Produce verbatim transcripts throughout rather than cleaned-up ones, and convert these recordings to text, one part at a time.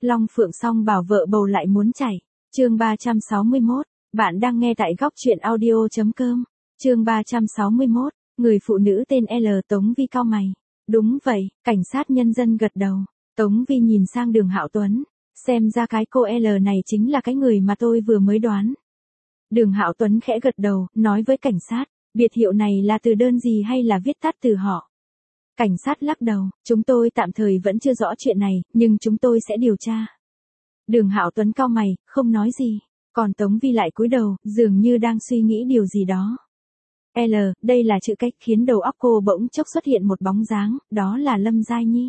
Long Phượng song bảo vợ bầu lại muốn chảy. Chương ba trăm sáu mươi mốt, bạn đang nghe tại góc truyện audio chấm com. Chương ba trăm sáu mươi mốt, người phụ nữ tên L. Tống Vi cau mày. Đúng vậy, cảnh sát nhân dân gật đầu. Tống Vi nhìn sang Đường Hạo Tuấn, xem ra cái cô L này chính là cái người mà tôi vừa mới đoán. Đường Hạo Tuấn khẽ gật đầu, nói với cảnh sát, biệt hiệu này là từ đơn gì hay là viết tắt từ họ? Cảnh sát lắc đầu, chúng tôi tạm thời vẫn chưa rõ chuyện này, nhưng chúng tôi sẽ điều tra. Đường Hạo Tuấn cau mày, không nói gì, còn Tống Vi lại cúi đầu, dường như đang suy nghĩ điều gì đó. L, đây là chữ cách khiến đầu óc cô bỗng chốc xuất hiện một bóng dáng, đó là Lâm Giai Nhi.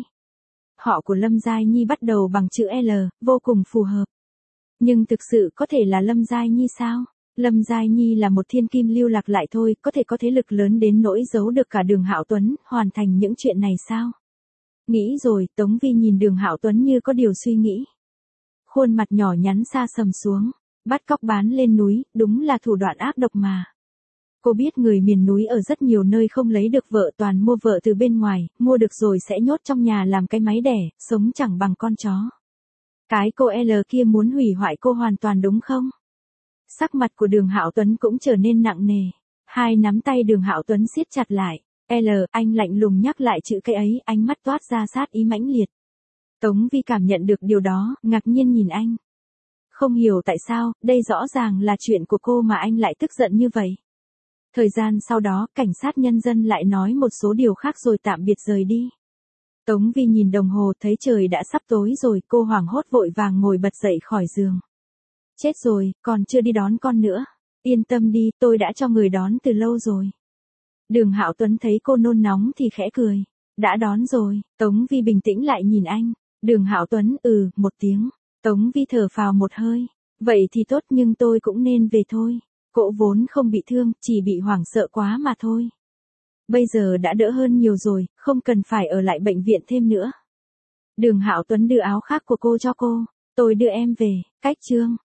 Họ của Lâm Giai Nhi bắt đầu bằng chữ L, vô cùng phù hợp. Nhưng thực sự có thể là Lâm Giai Nhi sao? Lâm Giai Nhi là một thiên kim lưu lạc lại thôi, có thể có thế lực lớn đến nỗi giấu được cả Đường Hạo Tuấn, hoàn thành những chuyện này sao? Nghĩ rồi, Tống Vi nhìn Đường Hạo Tuấn như có điều suy nghĩ. Khuôn mặt nhỏ nhắn xa sầm xuống, bắt cóc bán lên núi, đúng là thủ đoạn ác độc mà. Cô biết người miền núi ở rất nhiều nơi không lấy được vợ, toàn mua vợ từ bên ngoài, mua được rồi sẽ nhốt trong nhà làm cái máy đẻ, sống chẳng bằng con chó. Cái cô L kia muốn hủy hoại cô hoàn toàn đúng không? Sắc mặt của Đường Hạo Tuấn cũng trở nên nặng nề. Hai nắm tay Đường Hạo Tuấn siết chặt lại. L, anh lạnh lùng nhắc lại chữ cái ấy, ánh mắt toát ra sát ý mãnh liệt. Tống Vi cảm nhận được điều đó, ngạc nhiên nhìn anh. Không hiểu tại sao, đây rõ ràng là chuyện của cô mà anh lại tức giận như vậy. Thời gian sau đó, cảnh sát nhân dân lại nói một số điều khác rồi tạm biệt rời đi. Tống Vi nhìn đồng hồ thấy trời đã sắp tối rồi, cô hoảng hốt vội vàng ngồi bật dậy khỏi giường. Chết rồi, còn chưa đi đón con nữa. Yên tâm đi, tôi đã cho người đón từ lâu rồi. Đường Hạo Tuấn thấy cô nôn nóng thì khẽ cười. Đã đón rồi. Tống Vi bình tĩnh lại nhìn anh. Đường Hạo Tuấn, ừ, một tiếng. Tống Vi thở phào một hơi. Vậy thì tốt, nhưng tôi cũng nên về thôi. Cậu vốn không bị thương, chỉ bị hoảng sợ quá mà thôi. Bây giờ đã đỡ hơn nhiều rồi, không cần phải ở lại bệnh viện thêm nữa. Đường Hạo Tuấn đưa áo khác của cô cho cô. Tôi đưa em về. Cách chương.